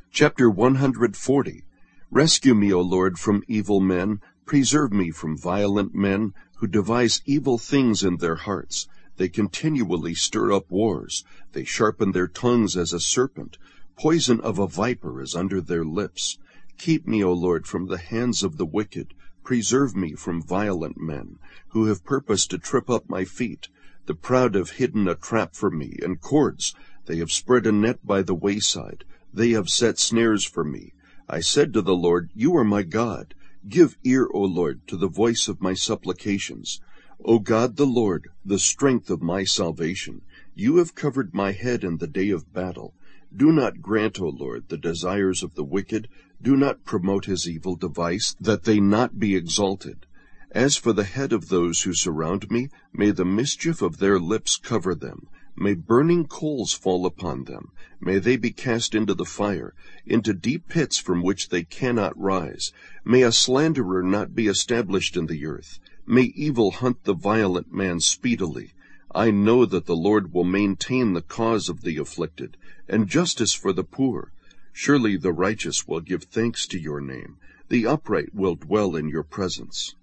Chapter 140. Rescue me, O Lord, from evil men. Preserve me from violent men, who devise evil things in their hearts. They continually stir up wars. They sharpen their tongues as a serpent. Poison of a viper is under their lips. Keep me, O Lord, from the hands of the wicked. Preserve me from violent men, who have purposed to trip up my feet. The proud have hidden a trap for me, and cords. They have spread a net by the wayside. They have set snares for me. I said to the Lord, You are my God. Give ear, O Lord, to the voice of my supplications. O God the Lord, the strength of my salvation, you have covered my head in the day of battle. Do not grant, O Lord, the desires of the wicked. Do not promote his evil device, that they not be exalted. As for the head of those who surround me, may the mischief of their lips cover them. May burning coals fall upon them. May they be cast into the fire, into deep pits from which they cannot rise. May a slanderer not be established in the earth. May evil hunt the violent man speedily. I know that the Lord will maintain the cause of the afflicted, and justice for the poor. Surely the righteous will give thanks to your name. The upright will dwell in your presence.